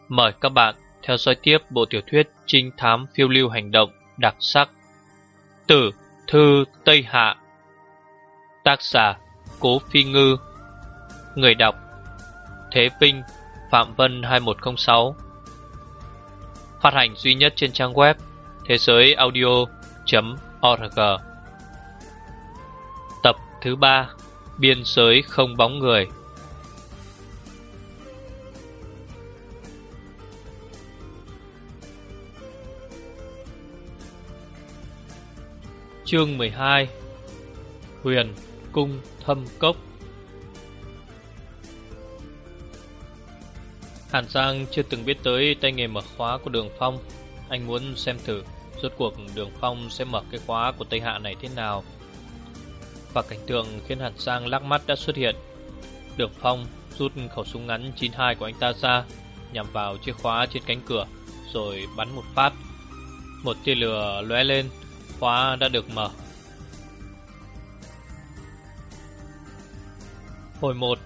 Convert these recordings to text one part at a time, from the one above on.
Mời các bạn theo dõi tiếp bộ tiểu thuyết trinh thám phiêu lưu hành động đặc sắc Tử Thư Tây Hạ. Tác giả Cố Phi Ngư. Người đọc Thế Vinh, Phạm Vân 2106. Phát hành duy nhất trên trang web thế giới audio.org. Tập thứ 3, Biên giới không bóng người. Chương 12, Huyền Cung Thâm Cốc. Hàn Giang chưa từng biết tới tay nghề mở khóa của Đường Phong. Anh muốn xem thử rốt cuộc Đường Phong sẽ mở cái khóa của Tây Hạ này thế nào. Và cảnh tượng khiến Hàn Giang lắc mắt đã xuất hiện. Đường Phong rút khẩu súng ngắn 92 của anh ta ra, nhắm vào chiếc khóa trên cánh cửa, rồi bắn một phát. Một tia lửa lóe lên, khóa đã được mở. Hồi 1.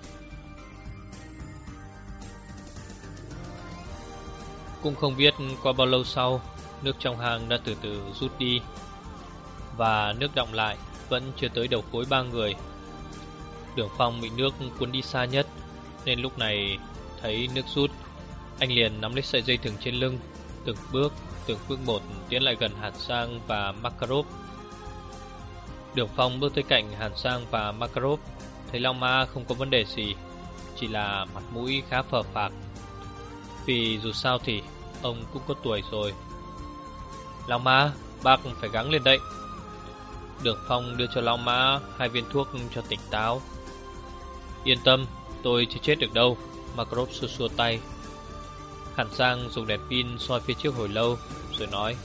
Cũng không biết qua bao lâu sau, nước trong hang đã từ từ rút đi, và nước đọng lại vẫn chưa tới đầu gối ba người. Đường Phong bị nước cuốn đi xa nhất, nên lúc này thấy nước rút, anh liền nắm lấy sợi dây thừng trên lưng, từng bước một tiến lại gần Hàn Giang và Makarov. Đường Phong bước tới cạnh Hàn Giang và Makarov, thấy Lao Ma không có vấn đề gì, chỉ là mặt mũi khá phờ phạc, vì dù sao thì ông cũng có tuổi rồi. Lao Ma, bác phải gắng lên đấy. Đường Phong đưa cho Lao Ma 2 viên thuốc cho tỉnh táo. Yên tâm, tôi chưa chết được đâu. Makarov xua xua tay. Hàn Giang dùng đèn pin soi phía trước hồi lâu, rồi nói: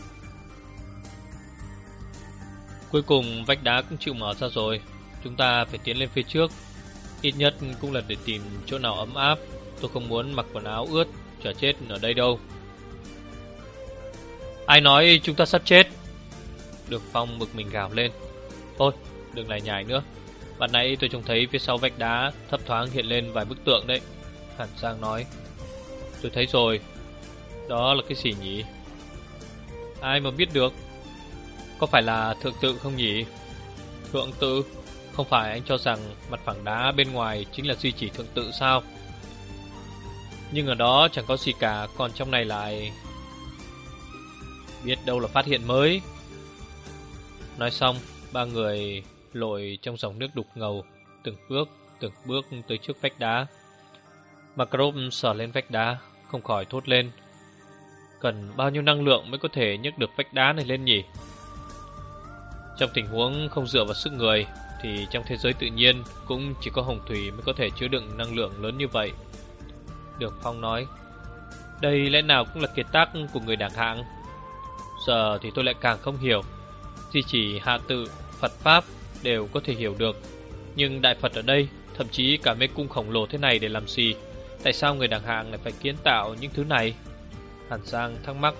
Cuối cùng vách đá cũng chịu mở ra rồi. Chúng ta phải tiến lên phía trước, ít nhất cũng là để tìm chỗ nào ấm áp. Tôi không muốn mặc quần áo ướt chờ chết ở đây đâu. Ai nói chúng ta sắp chết? Đường Phong bực mình gào lên. Thôi, đừng lại nhải nữa. Ban nãy tôi trông thấy phía sau vách đá thấp thoáng hiện lên vài bức tượng đấy. Hàn Giang nói. Tôi thấy rồi. Đó là cái gì nhỉ? Ai mà biết được. Có phải là thượng tự không nhỉ? Thượng tự? Không phải anh cho rằng mặt phẳng đá bên ngoài chính là duy chỉ thượng tự sao? Nhưng ở đó chẳng có gì cả, còn trong này lại... Biết đâu là phát hiện mới. Nói xong, ba người lội trong dòng nước đục ngầu, từng bước tới trước vách đá. Makarov sờ lên vách đá, không khỏi thốt lên. Cần bao nhiêu năng lượng mới có thể nhấc được vách đá này lên nhỉ? Trong tình huống không dựa vào sức người, thì trong thế giới tự nhiên cũng chỉ có hồng thủy mới có thể chứa đựng năng lượng lớn như vậy. Đường Phong nói. Đây lẽ nào cũng là kiệt tác của người đẳng hạng. Giờ thì tôi lại càng không hiểu. Di chỉ hạ tự, Phật Pháp đều có thể hiểu được, nhưng Đại Phật ở đây, thậm chí cả mê cung khổng lồ thế này để làm gì? Tại sao người đẳng hạng lại phải kiến tạo những thứ này? Hàn Giang thắc mắc.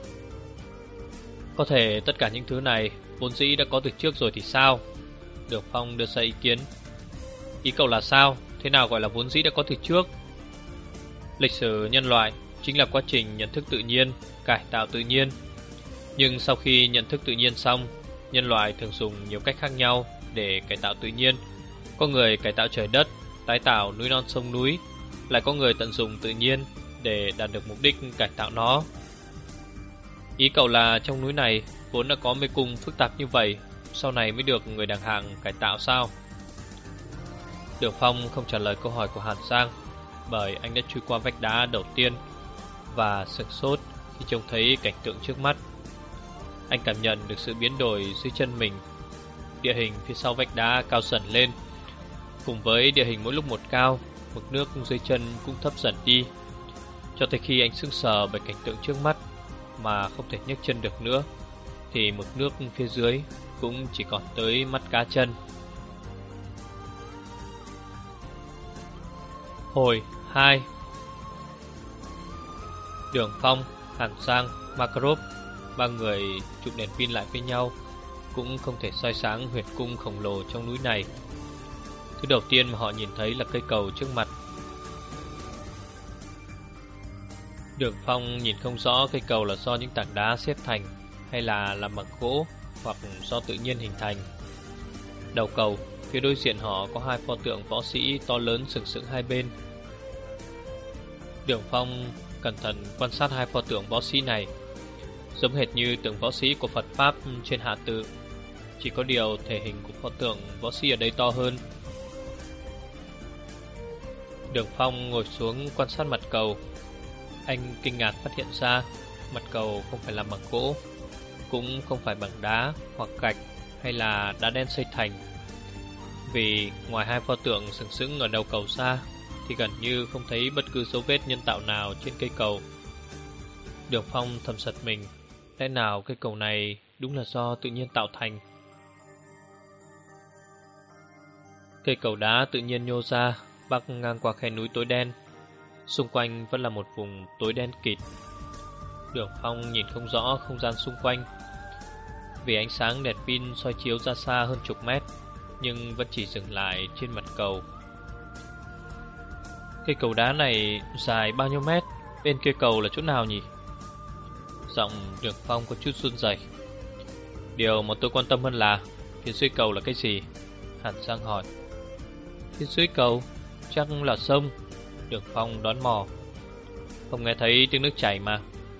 Có thể tất cả những thứ này vốn dĩ đã có từ trước rồi thì sao? Đường Phong đưa ra ý kiến. Ý cậu là sao? Thế nào gọi là vốn dĩ đã có từ trước? Lịch sử nhân loại chính là quá trình nhận thức tự nhiên, cải tạo tự nhiên. Nhưng sau khi nhận thức tự nhiên xong, nhân loại thường dùng nhiều cách khác nhau để cải tạo tự nhiên. Có người cải tạo trời đất, tái tạo núi non sông núi, lại có người tận dụng tự nhiên để đạt được mục đích cải tạo nó. Ý cậu là trong núi này vốn đã có mê cung phức tạp như vậy, sau này mới được người đẳng hạng cải tạo sao? Đường Phong không trả lời câu hỏi của Hàn Giang, bởi anh đã chui qua vách đá đầu tiên và sửng sốt khi trông thấy cảnh tượng trước mắt. Anh cảm nhận được sự biến đổi dưới chân mình. Địa hình phía sau vách đá cao dần lên. Cùng với địa hình mỗi lúc một cao, mực nước dưới chân cũng thấp dần đi, cho tới khi anh sững sờ bởi cảnh tượng trước mắt mà không thể nhấc chân được nữa, thì mực nước phía dưới cũng chỉ còn tới mắt cá chân. Hồi 2. Đường Phong, Hàn Giang, Makarov, ba người chụp đèn pin lại với nhau, cũng không thể soi sáng huyệt cung khổng lồ trong núi này. Thứ đầu tiên mà họ nhìn thấy là cây cầu trước mặt. Đường Phong nhìn không rõ cây cầu là do những tảng đá xếp thành hay là làm bằng gỗ hoặc do tự nhiên hình thành. Đầu cầu, phía đối diện họ có hai pho tượng võ sĩ to lớn sừng sững hai bên. Đường Phong cẩn thận quan sát hai pho tượng võ sĩ này, giống hệt như tượng võ sĩ của Phật Pháp trên Hạ Tự, chỉ có điều thể hình của pho tượng võ sĩ ở đây to hơn. Đường Phong ngồi xuống quan sát mặt cầu. Anh kinh ngạc phát hiện ra mặt cầu không phải làm bằng gỗ, cũng không phải bằng đá hoặc gạch hay là đá đen xây thành. Vì ngoài hai pho tượng sừng sững ở đầu cầu ra thì gần như không thấy bất cứ dấu vết nhân tạo nào trên cây cầu. Đường Phong thầm giật mình, lẽ nào cây cầu này đúng là do tự nhiên tạo thành. Cây cầu đá tự nhiên nhô ra, bắc ngang qua khe núi tối đen. Xung quanh vẫn là một vùng tối đen kịt. Đường Phong nhìn không rõ không gian xung quanh, vì ánh sáng đèn pin soi chiếu ra xa hơn chục mét, nhưng vẫn chỉ dừng lại trên mặt cầu. Cây cầu đá này dài bao nhiêu mét? Bên kia cầu là chỗ nào nhỉ? Giọng Đường Phong có chút run rẩy. Điều mà tôi quan tâm hơn là phía dưới cầu là cái gì? Hàn Giang hỏi. Phía dưới cầu chắc là sông. Đường Phong đoán mò. Không nghe thấy tiếng nước chảy mà.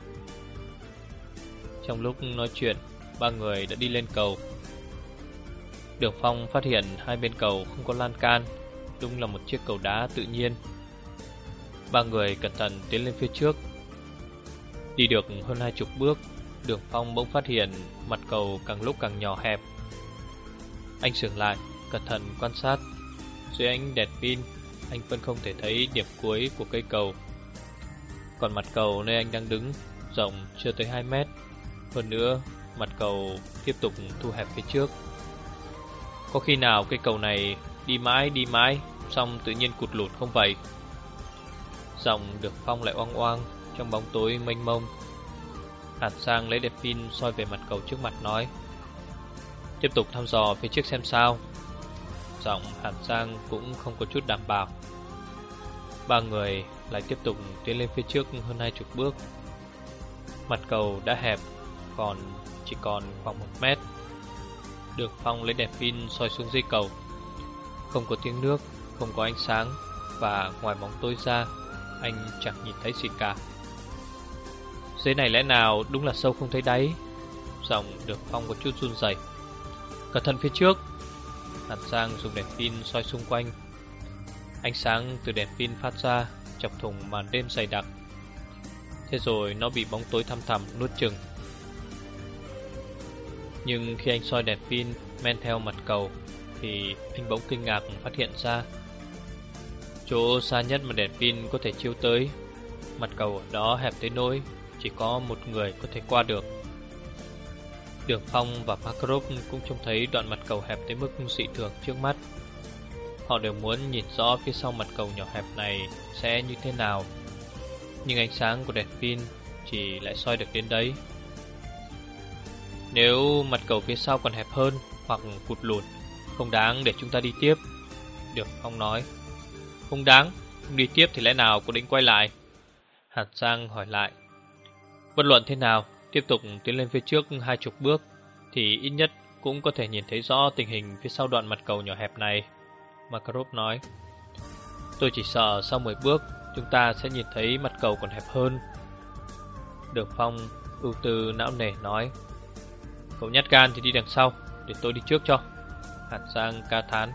Trong lúc nói chuyện, ba người đã đi lên cầu. Đường Phong phát hiện hai bên cầu không có lan can, đúng là một chiếc cầu đá tự nhiên. Ba người cẩn thận tiến lên phía trước. Đi được hơn 20 bước, Đường Phong bỗng phát hiện mặt cầu càng lúc càng nhỏ hẹp. Anh dừng lại, cẩn thận quan sát. Dưới ánh đèn pin, anh vẫn không thể thấy điểm cuối của cây cầu. Còn mặt cầu nơi anh đang đứng rộng chưa tới 2 mét. Hơn nữa, mặt cầu tiếp tục thu hẹp phía trước. Có khi nào cây cầu này đi mãi, xong tự nhiên cụt lụt không vậy? Giọng Đường Phong lại oang oang trong bóng tối mênh mông. Hàn Sang lấy đèn pin soi về mặt cầu trước mặt nói: tiếp tục thăm dò phía trước xem sao. Giọng Hàn Sang cũng không có chút đảm bảo. Ba người lại tiếp tục tiến lên phía trước hơn 20 bước. Mặt cầu đã hẹp, chỉ còn khoảng 1 mét. Đường Phong lấy đèn pin soi xuống dưới cầu. Không có tiếng nước, không có ánh sáng, và ngoài bóng tối ra, anh chẳng nhìn thấy gì cả. Dưới này lẽ nào đúng là sâu không thấy đáy? Giọng Đường Phong có chút run rẩy. Cẩn thận phía trước. Hàn Sang dùng đèn pin soi xung quanh. Ánh sáng từ đèn pin phát ra chọc thủng màn đêm dày đặc. Thế rồi nó bị bóng tối thăm thẳm nuốt chửng. Nhưng khi anh soi đèn pin men theo mặt cầu thì anh bỗng kinh ngạc phát hiện ra chỗ xa nhất mà đèn pin có thể chiếu tới, mặt cầu ở đó hẹp tới nỗi chỉ có một người có thể qua được. Đường Phong và Makarov cũng trông thấy đoạn mặt cầu hẹp tới mức dị thường trước mắt. Họ đều muốn nhìn rõ phía sau mặt cầu nhỏ hẹp này sẽ như thế nào, nhưng ánh sáng của đèn pin chỉ lại soi được đến đấy. Nếu mặt cầu phía sau còn hẹp hơn hoặc cụt lùn, không đáng để chúng ta đi tiếp. Đường Phong nói. Không đáng, không đi tiếp thì lẽ nào cô định quay lại? Hàn Giang hỏi lại. Bất luận thế nào, tiếp tục tiến lên phía trước 20 bước thì ít nhất cũng có thể nhìn thấy rõ tình hình phía sau đoạn mặt cầu nhỏ hẹp này, Makarov nói. Tôi chỉ sợ sau 10 bước chúng ta sẽ nhìn thấy mặt cầu còn hẹp hơn. Đường Phong ưu tư não nề nói. Cậu nhát gan thì đi đằng sau, để tôi đi trước cho. Hàn Giang ca thán.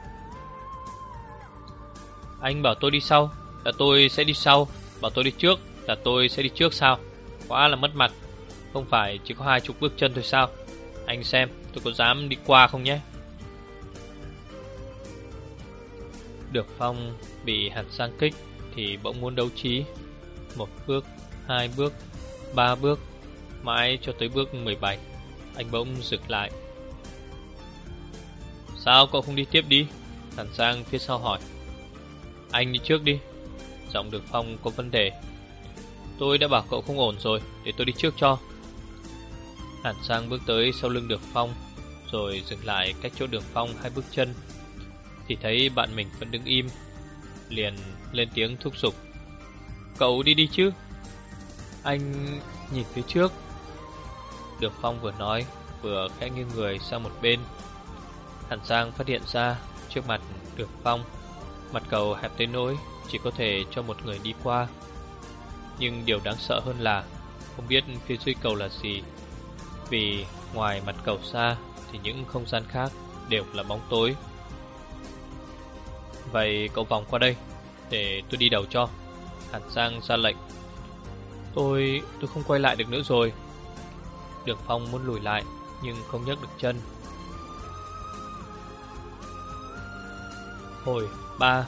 Anh bảo tôi đi sau là tôi sẽ đi sau, bảo tôi đi trước là tôi sẽ đi trước sao? Quá là mất mặt. Không phải chỉ có 20 bước chân thôi sao? Anh xem tôi có dám đi qua không nhé? Đường Phong bị Hàn Giang kích thì bỗng muốn đấu trí. 1 bước, 2 bước, 3 bước, mãi cho tới bước 17 anh bỗng dừng lại. Sao cậu không đi tiếp đi? Hàn Giang phía sau hỏi. Anh đi trước đi. Giọng Đường Phong có vấn đề. Tôi đã bảo cậu không ổn rồi, để tôi đi trước cho. Hàn Giang bước tới sau lưng Đường Phong, rồi dừng lại cách chỗ Đường Phong 2 bước chân, thì thấy bạn mình vẫn đứng im, liền lên tiếng thúc giục. Cậu đi đi chứ. Anh nhìn phía trước. Đường Phong vừa nói vừa khẽ nghiêng người sang một bên. Hàn Giang phát hiện ra trước mặt Đường Phong, mặt cầu hẹp tới nỗi chỉ có thể cho một người đi qua. Nhưng điều đáng sợ hơn là không biết phía dưới cầu là gì, vì ngoài mặt cầu xa thì những không gian khác đều là bóng tối. Vậy cậu vòng qua đây để tôi đi đầu cho. Hàn Giang ra lệnh. Tôi không quay lại được nữa rồi. Đường Phong muốn lùi lại nhưng không nhấc được chân. Hồi 3.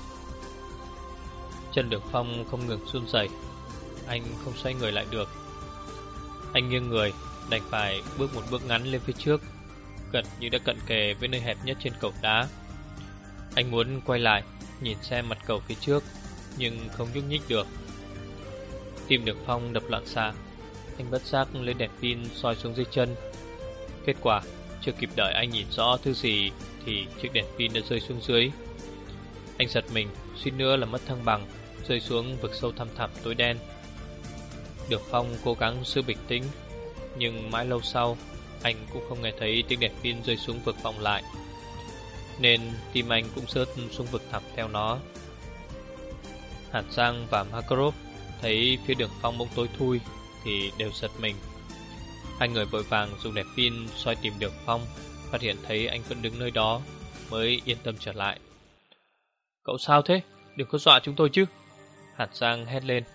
Chân Đường Phong không ngừng run rẩy. Anh không xoay người lại được. Anh nghiêng người, đành phải bước một bước ngắn lên phía trước, gần như đã cận kề với nơi hẹp nhất trên cầu đá. Anh muốn quay lại nhìn xem mặt cầu phía trước, nhưng không nhúc nhích được. Tim Đường Phong đập loạn xạ. Anh bất giác lấy đèn pin soi xuống dưới chân. Kết quả chưa kịp đợi anh nhìn rõ thứ gì thì chiếc đèn pin đã rơi xuống dưới. Anh giật mình, suýt nữa là mất thăng bằng, rơi xuống vực sâu thăm thẳm tối đen. Đường Phong cố gắng giữ bình tĩnh, nhưng mãi lâu sau anh cũng không nghe thấy tiếng đèn pin rơi xuống vực vọng lại, nên tim anh cũng rớt xuống vực thẳm theo nó. Hàn Giang và Makarov thấy phía Đường Phong bỗng tối thui thì đều giật mình. Hai người vội vàng dùng đèn pin soi tìm Đường Phong, phát hiện thấy anh vẫn đứng nơi đó, mới yên tâm trở lại. Cậu sao thế? Đừng có dọa chúng tôi chứ. Hàn Giang hét lên.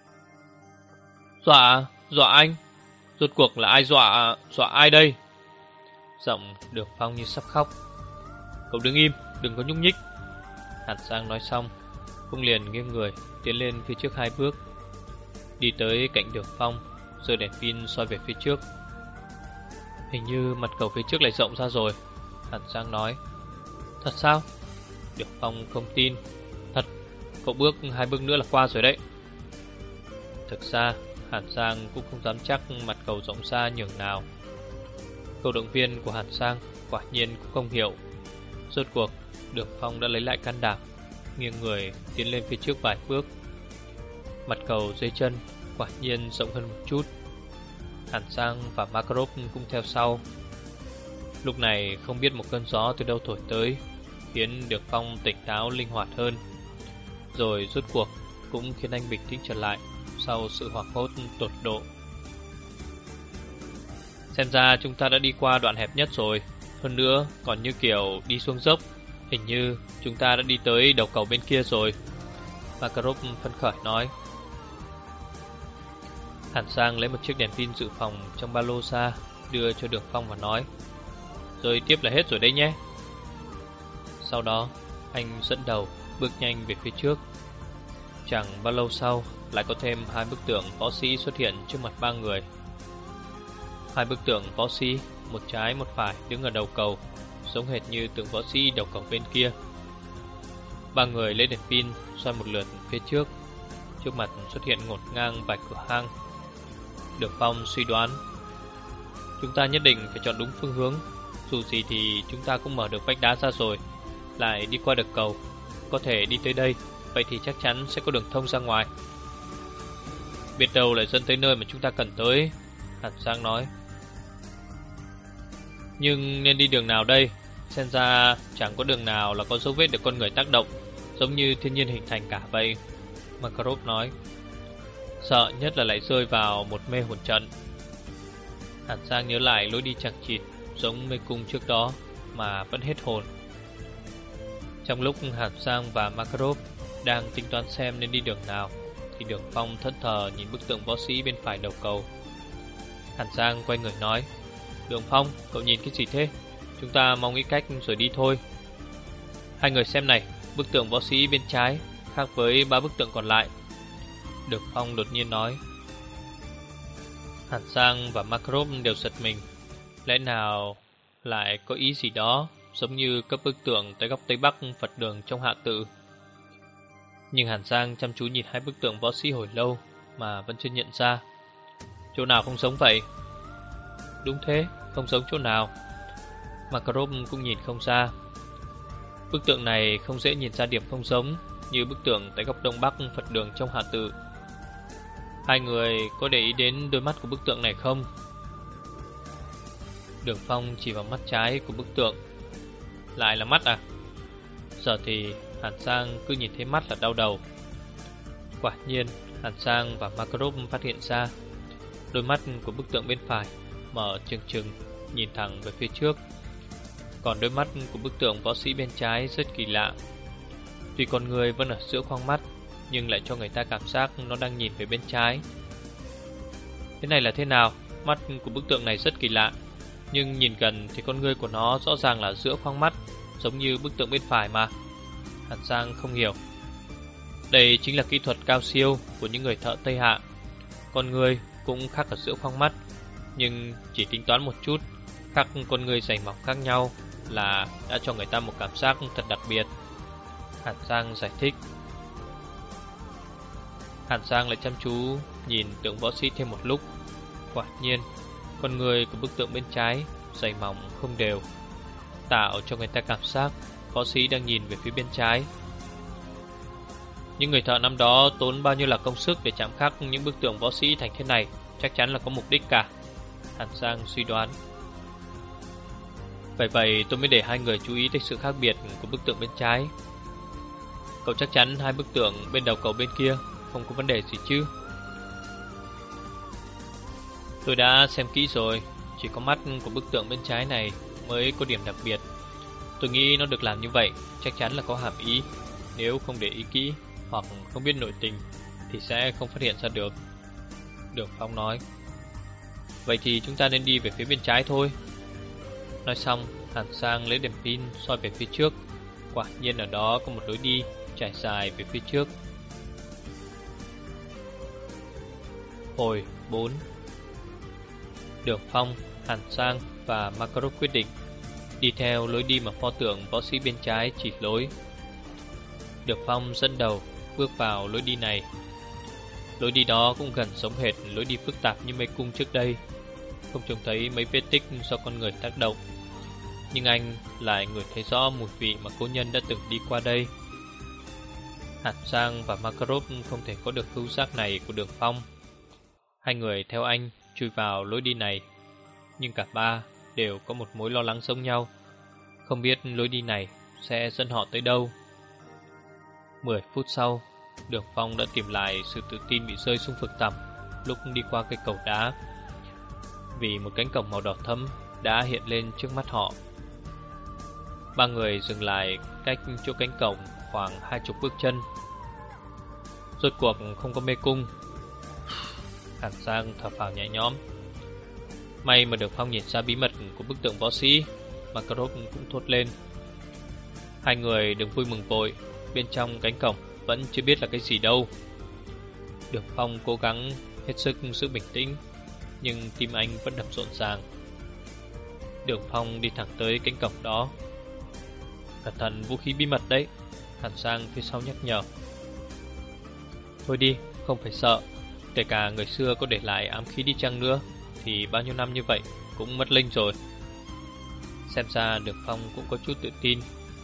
Dọa anh? Rốt cuộc là ai dọa ai đây? Giọng Đường Phong như sắp khóc. Cậu đứng im, đừng có nhúc nhích. Hàn Giang nói xong cũng liền nghiêng người tiến lên phía trước 2 bước, đi tới cạnh Đường Phong, giơ đèn pin soi về phía trước. Hình như mặt cầu phía trước lại rộng ra rồi, Hàn Giang nói. Thật sao? Đường Phong không tin. Thật, cậu bước 2 bước nữa là qua rồi đấy. Thực ra Hàn Giang cũng không dám chắc mặt cầu rộng xa nhường nào. Cầu động viên của Hàn Giang quả nhiên cũng không hiểu. Rốt cuộc Đường Phong đã lấy lại can đảm, nghiêng người tiến lên phía trước vài bước. Mặt cầu dưới chân quả nhiên rộng hơn một chút. Hàn Giang và Makarov cũng theo sau. Lúc này không biết một cơn gió từ đâu thổi tới, khiến Đường Phong tỉnh táo linh hoạt hơn, rồi rốt cuộc cũng khiến anh bình tĩnh trở lại sau sự hoảng hốt tột độ. Xem ra chúng ta đã đi qua đoạn hẹp nhất rồi. Hơn nữa còn như kiểu đi xuống dốc. Hình như chúng ta đã đi tới đầu cầu bên kia rồi, Makarov phấn khởi nói. Hàn Giang lấy một chiếc đèn pin dự phòng trong ba lô ra, đưa cho Đường Phong và nói. Rồi tiếp là hết rồi đấy nhé. Sau đó anh dẫn đầu bước nhanh về phía trước. Chẳng bao lâu sau lại có thêm 2 bức tượng võ sĩ xuất hiện trước mặt 3 người. 2 bức tượng võ sĩ, một trái một phải, đứng ở đầu cầu, giống hệt như tượng võ sĩ đầu cầu bên kia. 3 người lấy đèn pin soi một lượt phía trước. Trước mặt xuất hiện ngổn ngang vài cửa hang. Đường Phong suy đoán, chúng ta nhất định phải chọn đúng phương hướng. Dù gì thì chúng ta cũng mở được vách đá ra rồi, lại đi qua được cầu, có thể đi tới đây, vậy thì chắc chắn sẽ có đường thông ra ngoài. Biết đâu lại dẫn tới nơi mà chúng ta cần tới, Hàn Giang nói. Nhưng nên đi đường nào đây? Xem ra chẳng có đường nào là có dấu vết được con người tác động, giống như thiên nhiên hình thành cả vậy, Makarov nói. Sợ nhất là lại rơi vào một mê hồn trận. Hàn Giang nhớ lại lối đi chằng chịt giống mê cung trước đó mà vẫn hết hồn. Trong lúc Hàn Giang và Makarov đang tính toán xem nên đi đường nào, thì Đường Phong thẫn thờ nhìn bức tượng võ sĩ bên phải đầu cầu. Hàn Giang quay người nói. Đường Phong, cậu nhìn cái gì thế? Chúng ta mau nghĩ cách rồi đi thôi. Hai người xem này, bức tượng võ sĩ bên trái khác với 3 bức tượng còn lại, Đường Phong đột nhiên nói. Hàn Giang và Makarov đều giật mình. Lẽ nào lại có ý gì đó giống như các bức tượng tại góc Tây Bắc Phật đường trong Hạ Tự? Nhưng Hàn Giang chăm chú nhìn 2 bức tượng võ sĩ hồi lâu mà vẫn chưa nhận ra. Chỗ nào không giống vậy? Đúng thế, không giống chỗ nào. Makarov cũng nhìn không ra. Bức tượng này không dễ nhìn ra điểm không giống như bức tượng tại góc Đông Bắc Phật đường trong Hạ Tự. Hai người có để ý đến đôi mắt của bức tượng này không? Đường Phong chỉ vào mắt trái của bức tượng. Lại là mắt à? Giờ thì Hàn Sang cứ nhìn thấy mắt là đau đầu. Quả nhiên Hàn Sang và Makarov phát hiện ra đôi mắt của bức tượng bên phải mở trừng trừng nhìn thẳng về phía trước, còn đôi mắt của bức tượng võ sĩ bên trái rất kỳ lạ. Tuy con người vẫn ở giữa khoang mắt, nhưng lại cho người ta cảm giác nó đang nhìn về bên trái. Thế này là thế nào? Mắt của bức tượng này rất kỳ lạ, nhưng nhìn gần thì con ngươi của nó rõ ràng là giữa khoang mắt, giống như bức tượng bên phải mà. Hàn Sang không hiểu. Đây chính là kỹ thuật cao siêu của những người thợ Tây Hạ. Con người cũng khác ở giữa khoang mắt, nhưng chỉ tính toán một chút, các con người dày mỏng khác nhau là đã cho người ta một cảm giác thật đặc biệt. Hàn Sang giải thích. Hàn Sang lại chăm chú nhìn tượng võ sĩ thêm một lúc. Quả nhiên, con người của bức tượng bên trái dày mỏng không đều, tạo cho người ta cảm giác võ sĩ đang nhìn về phía bên trái. Những người thợ năm đó tốn bao nhiêu là công sức để chạm khắc những bức tượng võ sĩ thành thế này, chắc chắn là có mục đích cả, Hàn Sang suy đoán. Vậy tôi mới để hai người chú ý tới sự khác biệt của bức tượng bên trái. Cậu chắc chắn hai bức tượng bên đầu cầu bên kia không có vấn đề gì chứ? Tôi đã xem kỹ rồi, chỉ có mắt của bức tượng bên trái này mới có điểm đặc biệt. Tôi nghĩ nó được làm như vậy chắc chắn là có hàm ý. Nếu không để ý kỹ hoặc không biết nội tình thì sẽ không phát hiện ra được, Đường Phong nói. Vậy thì chúng ta nên đi về phía bên trái thôi. Nói xong, Hàn Sang lấy đèn pin soi về phía trước. Quả nhiên ở đó có một lối đi trải dài về phía trước. Hồi 4. Đường Phong, Hàn Sang và Makarov quyết định đi theo lối đi mà pho tượng võ sĩ bên trái chỉ lối. Đường Phong dẫn đầu bước vào lối đi này. Lối đi đó cũng gần giống hệt lối đi phức tạp như mê cung trước đây, không trông thấy mấy vết tích do con người tác động, nhưng anh lại ngửi thấy rõ mùi vị mà cố nhân đã từng đi qua đây. Hàn Sang và Makarov không thể có được khứu giác này của Đường Phong. Hai người theo anh chui vào lối đi này, nhưng cả ba đều có một mối lo lắng giống nhau, không biết lối đi này sẽ dẫn họ tới đâu. 10 phút sau, Đường Phong đã tìm lại sự tự tin bị rơi xuống vực thẳm lúc đi qua cây cầu đá, vì một cánh cổng màu đỏ thẫm đã hiện lên trước mắt họ. Ba người dừng lại cách chỗ cánh cổng khoảng 20 bước chân. Rốt cuộc không có mê cung. Hàn Sang thở phào nhẹ nhõm. May mà Đường Phong nhìn ra bí mật của bức tượng võ sĩ, Makarov cũng thốt lên. Hai người đừng vui mừng vội, bên trong cánh cổng vẫn chưa biết là cái gì đâu. Đường Phong cố gắng hết sức giữ bình tĩnh, nhưng tim anh vẫn đập rộn ràng. Đường Phong đi thẳng tới cánh cổng đó. Cẩn thận vũ khí bí mật đấy, Hàn Sang phía sau nhắc nhở. Thôi đi, không phải sợ. Kể cả người xưa có để lại ám khí đi chăng nữa thì bao nhiêu năm như vậy cũng mất linh rồi. Xem ra Đường Phong cũng có chút tự tin.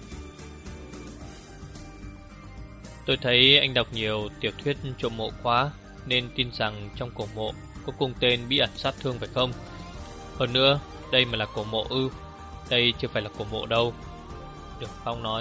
Tôi thấy anh đọc nhiều tiểu thuyết trộm mộ quá, nên tin rằng trong cổ mộ có cung tên bí ẩn sát thương phải không? Hơn nữa, đây mà là cổ mộ ư? Đây chưa phải là cổ mộ đâu, Đường Phong nói.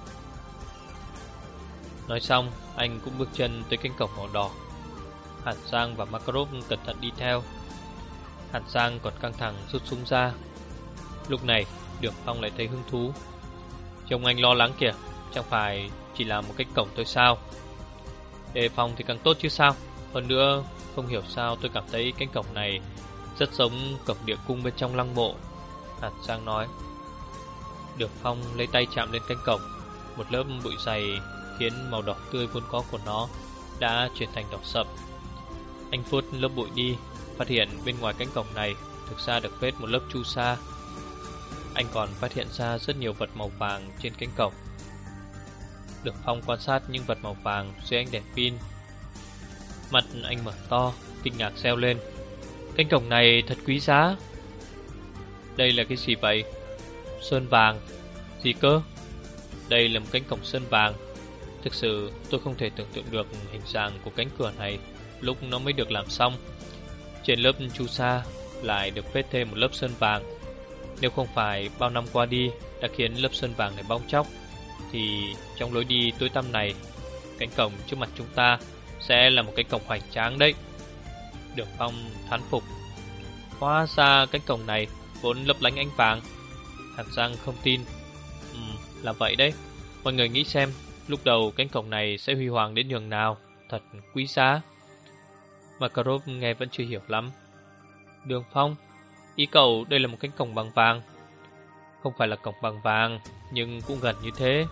Nói xong, anh cũng bước chân tới cánh cổng màu đỏ. Hàn Sang và Makarov cẩn thận đi theo. Hàn Sang còn căng thẳng rút súng ra. Lúc này, Đường Phong lại thấy hứng thú. Trông anh lo lắng kìa, chẳng phải chỉ là một cánh cổng thôi sao? Đề phòng thì càng tốt chứ sao? Hơn nữa, không hiểu sao tôi cảm thấy cánh cổng này rất giống cổng địa cung bên trong lăng mộ, Hàn Sang nói. Đường Phong lấy tay chạm lên cánh cổng. Một lớp bụi dày khiến màu đỏ tươi vốn có của nó đã chuyển thành đỏ sậm. Anh phút lớp bụi đi, phát hiện bên ngoài cánh cổng này thực ra được vết một lớp chu sa. Anh còn phát hiện ra rất nhiều vật màu vàng trên cánh cổng. Đường Phong quan sát những vật màu vàng dưới ánh đèn pin. Mặt anh mở to, kinh ngạc reo lên. Cánh cổng này thật quý giá. Đây là cái gì vậy? Sơn vàng. Gì cơ? Đây là một cánh cổng sơn vàng. Thực sự tôi không thể tưởng tượng được hình dạng của cánh cửa này lúc nó mới được làm xong. Trên lớp chu sa lại được phết thêm một lớp sơn vàng. Nếu không phải bao năm qua đi đã khiến lớp sơn vàng này bong tróc, thì trong lối đi tối tăm này, cánh cổng trước mặt chúng ta sẽ là một cánh cổng hoành tráng đấy. Đường Phong thán phục. Hóa ra cánh cổng này vốn lấp lánh ánh vàng. Hàn Giang không tin. Là vậy đấy. Mọi người nghĩ xem, lúc đầu cánh cổng này sẽ huy hoàng đến nhường nào. Thật quý giá. Makarov nghe vẫn chưa hiểu lắm. Đường Phong, ý cậu đây là một cánh cổng bằng vàng? Không phải là cổng bằng vàng, nhưng cũng gần như thế.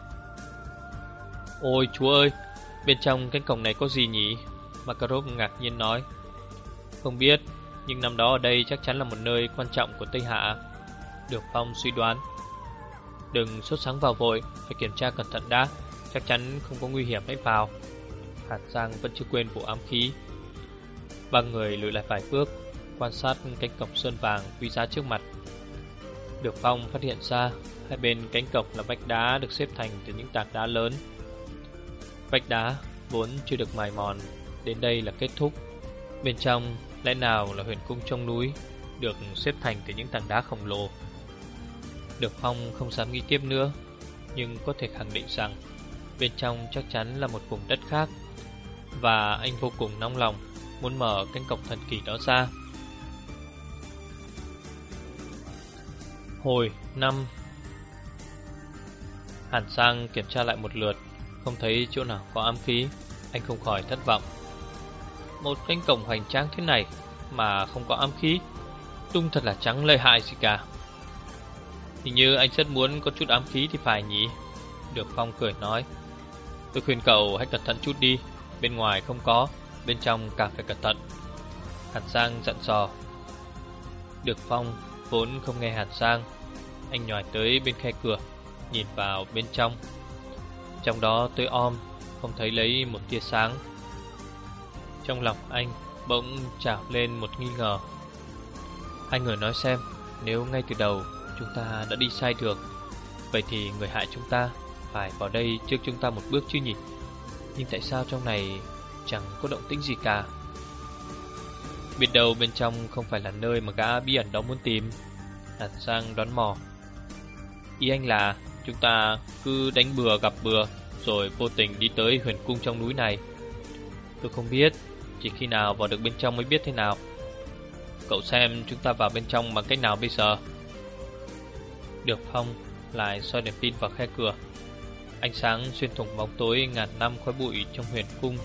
Ôi chúa ơi, bên trong cánh cổng này có gì nhỉ? Makarov ngạc nhiên nói. Không biết, nhưng năm đó ở đây chắc chắn là một nơi quan trọng của Tây Hạ. Đường Phong suy đoán. Đừng sốt sáng vào vội, phải kiểm tra cẩn thận đã. Chắc chắn không có nguy hiểm hãy vào. Hàn Giang vẫn chưa quên vụ ám khí. Ba người lùi lại vài bước, quan sát cánh cổng sơn vàng quý giá trước mặt. Đường Phong phát hiện ra hai bên cánh cổng là vách đá được xếp thành từ những tảng đá lớn. Vách đá vốn chưa được mài mòn, đến đây là kết thúc. Bên trong lẽ nào là huyền cung trong núi, được xếp thành từ những tảng đá khổng lồ. Đường Phong không dám nghĩ tiếp nữa, nhưng có thể khẳng định rằng bên trong chắc chắn là một vùng đất khác, và anh vô cùng nóng lòng muốn mở cánh cổng thần kỳ đó ra. Hồi 5. Hàn Giang kiểm tra lại một lượt, không thấy chỗ nào có ám khí. Anh không khỏi thất vọng. Một cánh cổng hoành tráng thế này mà không có ám khí, đúng thật là chẳng lợi hại gì cả. Hình như anh rất muốn có chút ám khí thì phải nhỉ? Đường Phong cười nói. Tôi khuyên cậu hãy cẩn thận chút đi. Bên ngoài không có, bên trong càng phải cẩn thận. Hàn Giang dặn dò. Đường Phong vốn không nghe Hàn Giang. Anh nhòi tới bên khe cửa, nhìn vào bên trong. Trong đó tối om, không thấy lấy một tia sáng. Trong lòng anh bỗng trào lên một nghi ngờ. Hai người nói xem, nếu ngay từ đầu chúng ta đã đi sai đường, vậy thì người hại chúng ta phải vào đây trước chúng ta một bước chứ nhỉ? Nhưng tại sao trong này chẳng có động tĩnh gì cả? Biết đâu bên trong không phải là nơi mà gã bí ẩn đó muốn tìm. Hàn Giang đoán mò. Ý anh là chúng ta cứ đánh bừa gặp bừa, rồi vô tình đi tới huyền cung trong núi này. Tôi không biết, chỉ khi nào vào được bên trong mới biết thế nào. Cậu xem chúng ta vào bên trong bằng cách nào bây giờ? Đường Phong lại soi đèn pin vào khe cửa. Ánh sáng xuyên thủng bóng tối ngàn năm khói bụi trong huyền cung.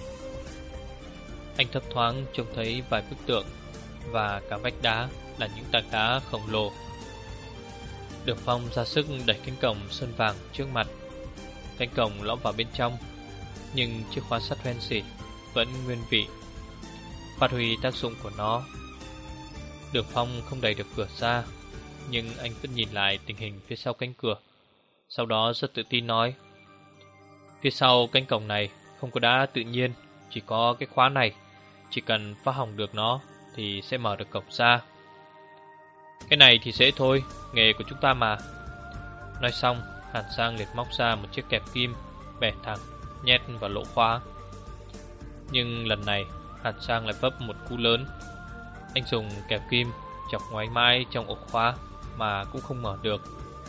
Anh thấp thoáng trông thấy vài bức tượng, và cả vách đá là những tảng đá khổng lồ. Đường Phong ra sức đẩy cánh cổng sơn vàng trước mặt. Cánh cổng lõm vào bên trong, nhưng chiếc khóa sắt hoen xỉ vẫn nguyên vị, phát huy tác dụng của nó. Đường Phong không đẩy được cửa ra, nhưng anh vẫn nhìn lại tình hình phía sau cánh cửa. Sau đó rất tự tin nói. Phía sau cánh cổng này không có đá tự nhiên, chỉ có cái khóa này. Chỉ cần phá hỏng được nó thì sẽ mở được cổng ra. Cái này thì dễ thôi, nghề của chúng ta mà. Nói xong, Hàn Giang liệt móc ra một chiếc kẹp kim, bẻ thẳng, nhét vào lỗ khóa. Nhưng lần này, Hàn Giang lại vấp một cú lớn. Anh dùng kẹp kim chọc ngoáy mãi trong ổ khóa mà cũng không mở được.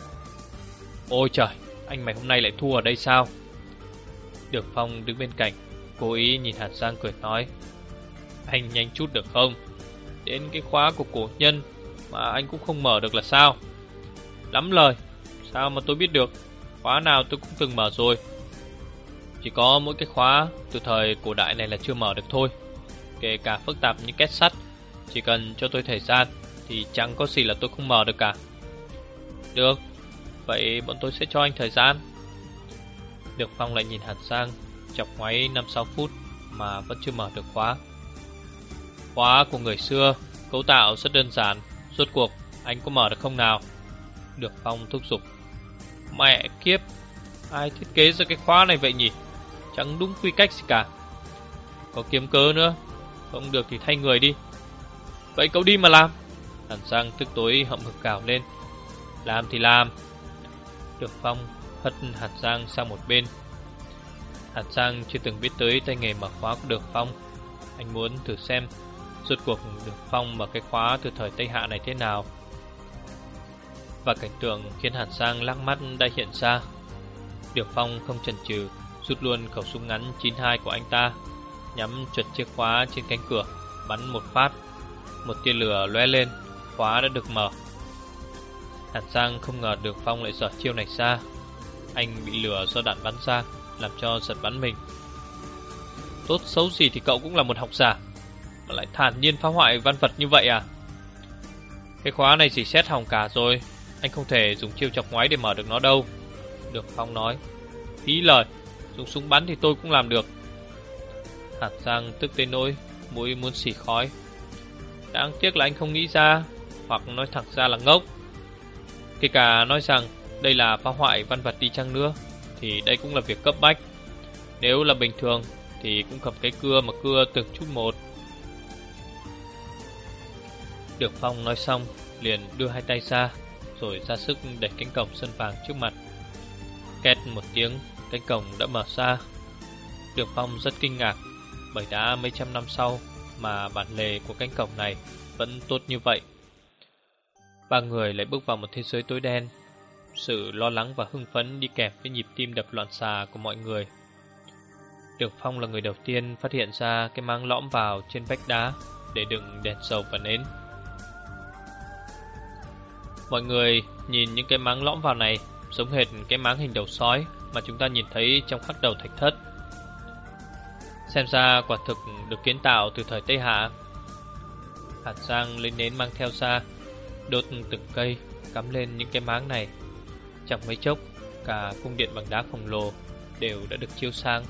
Ôi trời, anh mày hôm nay lại thua ở đây sao? Đường Phong đứng bên cạnh, cố ý nhìn Hàn Giang cười nói. Anh nhanh chút được không? Đến cái khóa của cổ nhân mà anh cũng không mở được là sao? Lắm lời, sao mà tôi biết được? Khóa nào tôi cũng từng mở rồi. Chỉ có mỗi cái khóa từ thời cổ đại này là chưa mở được thôi. Kể cả phức tạp như két sắt, chỉ cần cho tôi thời gian thì chẳng có gì là tôi không mở được cả. Được, vậy bọn tôi sẽ cho anh thời gian. Đường Phong lại nhìn Hàn Giang, chọc ngoáy 5-6 phút mà vẫn chưa mở được khóa. Khóa của người xưa, cấu tạo rất đơn giản. Rốt cuộc anh có mở được không nào? Đường Phong thúc giục. Mẹ kiếp, ai thiết kế ra cái khóa này vậy nhỉ? Chẳng đúng quy cách gì cả. Có kiếm cớ nữa, không được thì thay người đi. Vậy cậu đi mà làm. Hàn Giang tức tối hậm hực gào lên. Làm thì làm. Đường Phong hất Hàn Giang sang một bên. Hàn Giang chưa từng biết tới tay nghề mở khóa của Đường Phong. Anh muốn thử xem rốt cuộc Đường Phong mở cái khóa từ thời Tây Hạ này thế nào. Và cảnh tượng khiến Hàn Sang lắc mắt đã hiện ra. Đường Phong không chần chừ rút luôn khẩu súng ngắn 92 của anh ta, nhắm chuẩn chiếc khóa trên cánh cửa, bắn một phát. Một tia lửa lóe lên, khóa đã được mở. Hàn Sang không ngờ Đường Phong lại giở chiêu này ra. Anh bị lửa do đạn bắn ra, làm cho giật bắn mình. Tốt xấu gì thì cậu cũng là một học giả, mà lại thản nhiên phá hoại văn vật như vậy à? Cái khóa này chỉ xét hỏng cả rồi, anh không thể dùng chiêu chọc ngoáy để mở được nó đâu. Đường Phong nói. Phí lời, dùng súng bắn thì tôi cũng làm được. Hàn Sang tức đến nỗi mũi muốn xì khói. Đáng tiếc là anh không nghĩ ra, hoặc nói thẳng ra là ngốc. Kể cả nói rằng đây là phá hoại văn vật đi chăng nữa, thì đây cũng là việc cấp bách. Nếu là bình thường thì cũng cầm cái cưa mà cưa từng chút một. Đường Phong nói xong liền đưa hai tay ra, rồi ra sức đẩy cánh cổng sân vàng trước mặt. Két một tiếng, cánh cổng đã mở ra. Đường Phong rất kinh ngạc, bởi đã mấy trăm năm sau mà bản lề của cánh cổng này vẫn tốt như vậy. Ba người lại bước vào một thế giới tối đen. Sự lo lắng và hưng phấn đi kèm với nhịp tim đập loạn xạ của mọi người. Đường Phong là người đầu tiên phát hiện ra cái máng lõm vào trên vách đá để đựng đèn dầu và nến. Mọi người nhìn những cái máng lõm vào này giống hệt cái máng hình đầu sói mà chúng ta nhìn thấy trong khắc đầu thạch thất. Xem ra quả thực được kiến tạo từ thời Tây Hạ. Hàn Sang lấy nến mang theo ra, đốt từng cây, cắm lên những cái máng này. Chẳng mấy chốc, cả cung điện bằng đá khổng lồ đều đã được chiếu sáng.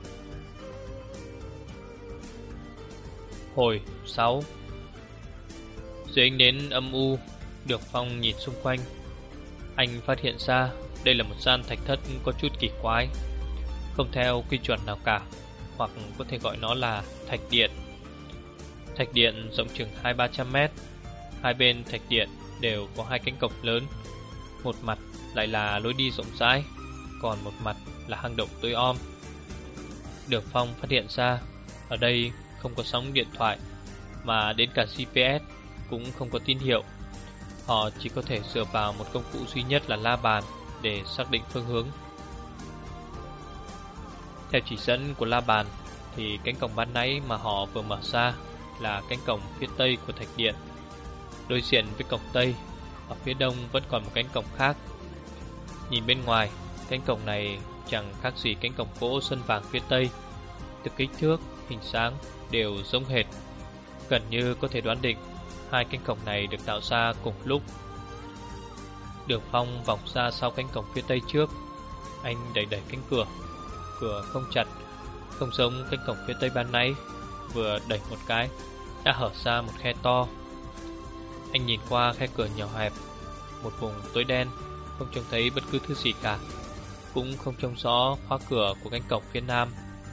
Hồi 6. Dưới ánh nến âm u, Đường Phong nhìn xung quanh. Anh phát hiện ra đây là một gian thạch thất có chút kỳ quái, không theo quy chuẩn nào cả, hoặc có thể gọi nó là thạch điện. Thạch điện rộng chừng 200-300 mét. Hai bên thạch điện đều có hai cánh cổng lớn. Một mặt lại là lối đi rộng rãi, còn một mặt là hang động tối om. Đường Phong phát hiện ra ở đây không có sóng điện thoại, mà đến cả GPS cũng không có tín hiệu. Họ chỉ có thể dựa vào một công cụ duy nhất là la bàn để xác định phương hướng. Theo chỉ dẫn của la bàn thì cánh cổng ban nãy mà họ vừa mở ra là cánh cổng phía tây của thạch điện. Đối diện với cổng tây, ở phía đông vẫn còn một cánh cổng khác. Nhìn bên ngoài, cánh cổng này chẳng khác gì cánh cổng gỗ sơn vàng phía tây. Từ kích thước, hình dáng đều giống hệt. Gần như có thể đoán định hai cánh cổng này được tạo ra cùng lúc. Đường Phong vòng ra sau cánh cổng phía tây trước. Anh đẩy cánh cửa. Cửa không chặt, không giống cánh cổng phía tây ban nãy, vừa đẩy một cái đã hở ra một khe to. Anh nhìn qua khe cửa nhỏ hẹp, một vùng tối đen, không trông thấy bất cứ thứ gì cả, cũng không trông rõ khóa cửa của cánh cổng phía nam.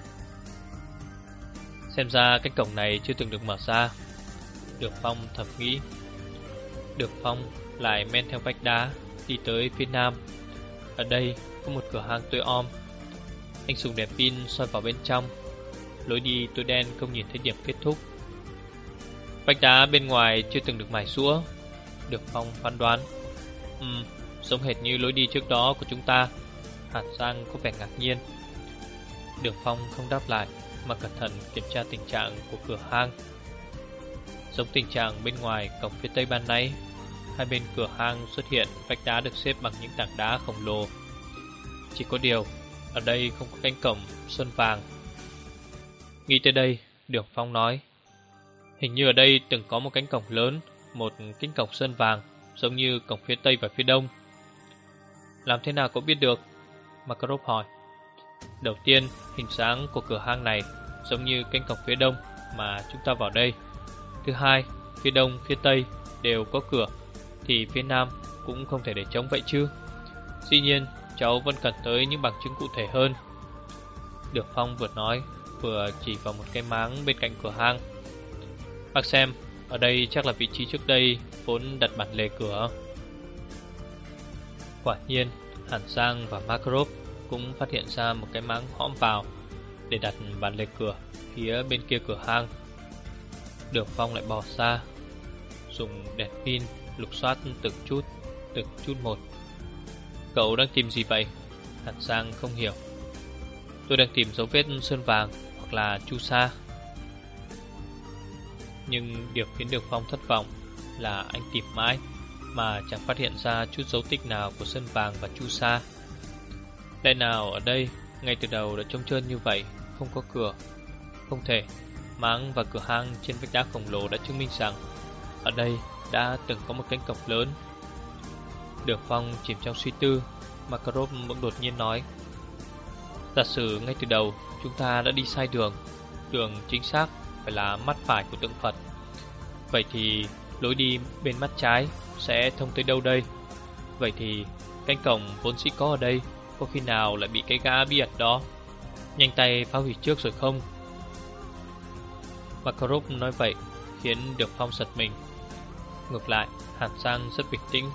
Xem ra cánh cổng này chưa từng được mở ra, Đường Phong thầm nghĩ. Đường Phong lại men theo vách đá đi tới phía nam. Ở đây có một cửa hang tối om. Anh dùng đèn pin soi vào bên trong. Lối đi tối đen không nhìn thấy điểm kết thúc. Vách đá bên ngoài chưa từng được mài rũa, Đường Phong phán đoán. Giống hệt như lối đi trước đó của chúng ta. Hàn Sang có vẻ ngạc nhiên. Đường Phong không đáp lại, mà cẩn thận kiểm tra tình trạng của cửa hang. Giống tình trạng bên ngoài cổng phía tây ban nãy, hai bên cửa hang xuất hiện vách đá được xếp bằng những tảng đá khổng lồ. Chỉ có điều, ở đây không có cánh cổng sơn vàng. Nghĩ tới đây, Đường Phong nói, hình như ở đây từng có một cánh cổng lớn, một cánh cổng sơn vàng, giống như cổng phía tây và phía đông. Làm thế nào cậu biết được? Makarov hỏi. Đầu tiên, hình dáng của cửa hang này giống như cánh cổng phía đông mà chúng ta vào đây. Thứ hai, phía đông, phía tây đều có cửa, thì phía nam cũng không thể để trống vậy chứ. Dĩ nhiên, cháu vẫn cần tới những bằng chứng cụ thể hơn. Đường Phong vừa nói vừa chỉ vào một cái máng bên cạnh cửa hang. Bác xem, ở đây chắc là vị trí trước đây vốn đặt bản lề cửa. Quả nhiên, Hàn Sang và Makarov cũng phát hiện ra một cái máng hõm vào. để đặt bàn lề cửa phía bên kia cửa hang. Đường Phong lại bỏ ra, dùng đèn pin lục soát từng chút một. Cậu đang tìm gì vậy? Hàn Sang không hiểu. Tôi đang tìm dấu vết sơn vàng hoặc là chu sa. Nhưng điều khiến Đường Phong thất vọng là anh tìm mãi mà chẳng phát hiện ra chút dấu tích nào của sơn vàng và chu sa. Lẽ nào ở đây ngay từ đầu đã trống trơn như vậy, không có cửa? Không thể. Máng và cửa hang trên vách đá khổng lồ đã chứng minh rằng ở đây đã từng có một cánh cổng lớn. Đường Phong chìm trong suy tư, Makarov bỗng đột nhiên nói: giả sử ngay từ đầu chúng ta đã đi sai đường, đường chính xác phải là mắt phải của tượng Phật. Vậy thì lối đi bên mắt trái sẽ thông tới đâu đây? Vậy thì cánh cổng vốn dĩ có ở đây có khi nào lại bị cái gã bí ẩn đó nhanh tay phá hủy trước rồi không? Makarov nói vậy khiến Đường Phong giật mình. Ngược lại, Hàn Sang rất bình tĩnh.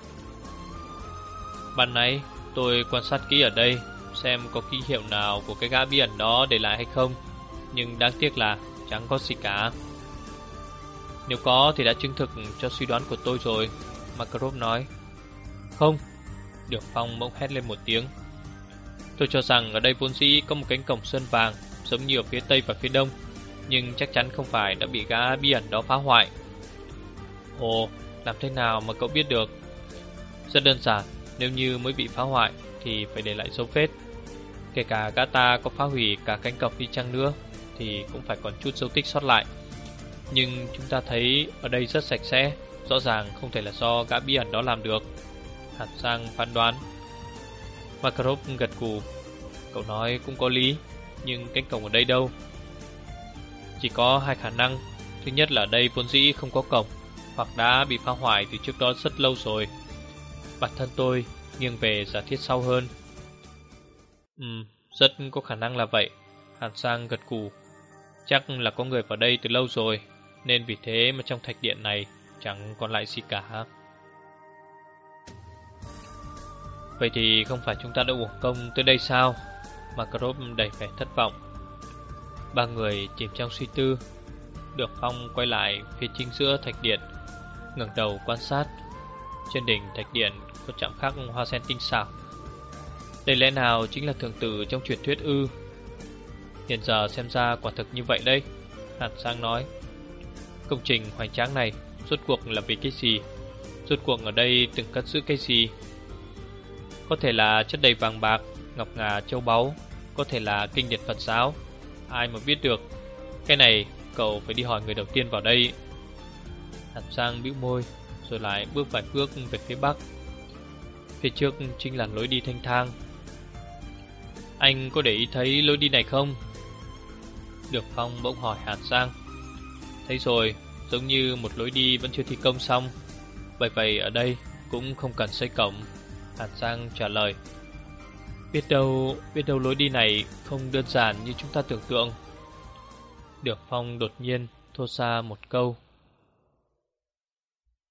Ban nãy tôi quan sát kỹ ở đây xem có ký hiệu nào của cái gã bí ẩn đó để lại hay không, nhưng đáng tiếc là chẳng có gì cả. Nếu có thì đã chứng thực cho suy đoán của tôi rồi, Makarov nói. Không, Đường Phong bỗng hét lên một tiếng. Tôi cho rằng ở đây vốn dĩ có một cánh cổng sơn vàng giống như ở phía tây và phía đông, nhưng chắc chắn không phải đã bị gã bí ẩn đó phá hoại. Ồ, làm thế nào mà cậu biết được? Rất đơn giản, nếu như mới bị phá hoại thì phải để lại dấu vết. Kể cả gã ta có phá hủy cả cánh cổng đi chăng nữa thì cũng phải còn chút dấu tích sót lại. Nhưng chúng ta thấy ở đây rất sạch sẽ, rõ ràng không thể là do gã bí ẩn đó làm được, Hàn Sang phán đoán. Makarov gật gù. Cậu nói cũng có lý, nhưng cánh cổng ở đây đâu? Chỉ có hai khả năng. Thứ nhất là ở đây vốn dĩ không có cổng, hoặc đã bị phá hoại từ trước đó rất lâu rồi. Bản thân tôi nghiêng về giả thiết sau hơn. Rất có khả năng là vậy, Hàn Sang gật gù. Chắc là có người vào đây từ lâu rồi, nên vì thế mà trong thạch điện này chẳng còn lại gì cả. Vậy thì không phải chúng ta đã uổng công tới đây sao? Makarov đầy vẻ thất vọng. Ba người chìm trong suy tư. Đường Phong quay lại phía chính giữa thạch điện, ngẩng đầu quan sát. Trên đỉnh thạch điện có chạm khắc hoa sen tinh xảo. Đây lẽ nào chính là thượng tử trong truyền thuyết ư? Hiện giờ xem ra quả thực như vậy đấy, Hàn Sang nói. Công trình hoành tráng này rốt cuộc là vì cái gì? Rốt cuộc ở đây từng cất giữ cái gì? Có thể là chất đầy vàng bạc, ngọc ngà, châu báu, có thể là kinh điển Phật giáo. Ai mà biết được. Cái này cậu phải đi hỏi người đầu tiên vào đây. Hàn Sang bĩu môi, rồi lại bước vài bước về phía bắc. Phía trước chính là lối đi thanh thang. Anh có để ý thấy lối đi này không? Đường Phong bỗng hỏi Hàn Sang. Thấy rồi, giống như một lối đi vẫn chưa thi công xong. Bởi vậy ở đây cũng không cần xây cổng, Hàn Sang trả lời. Biết đâu lối đi này không đơn giản như chúng ta tưởng tượng. Đường Phong đột nhiên thốt ra một câu.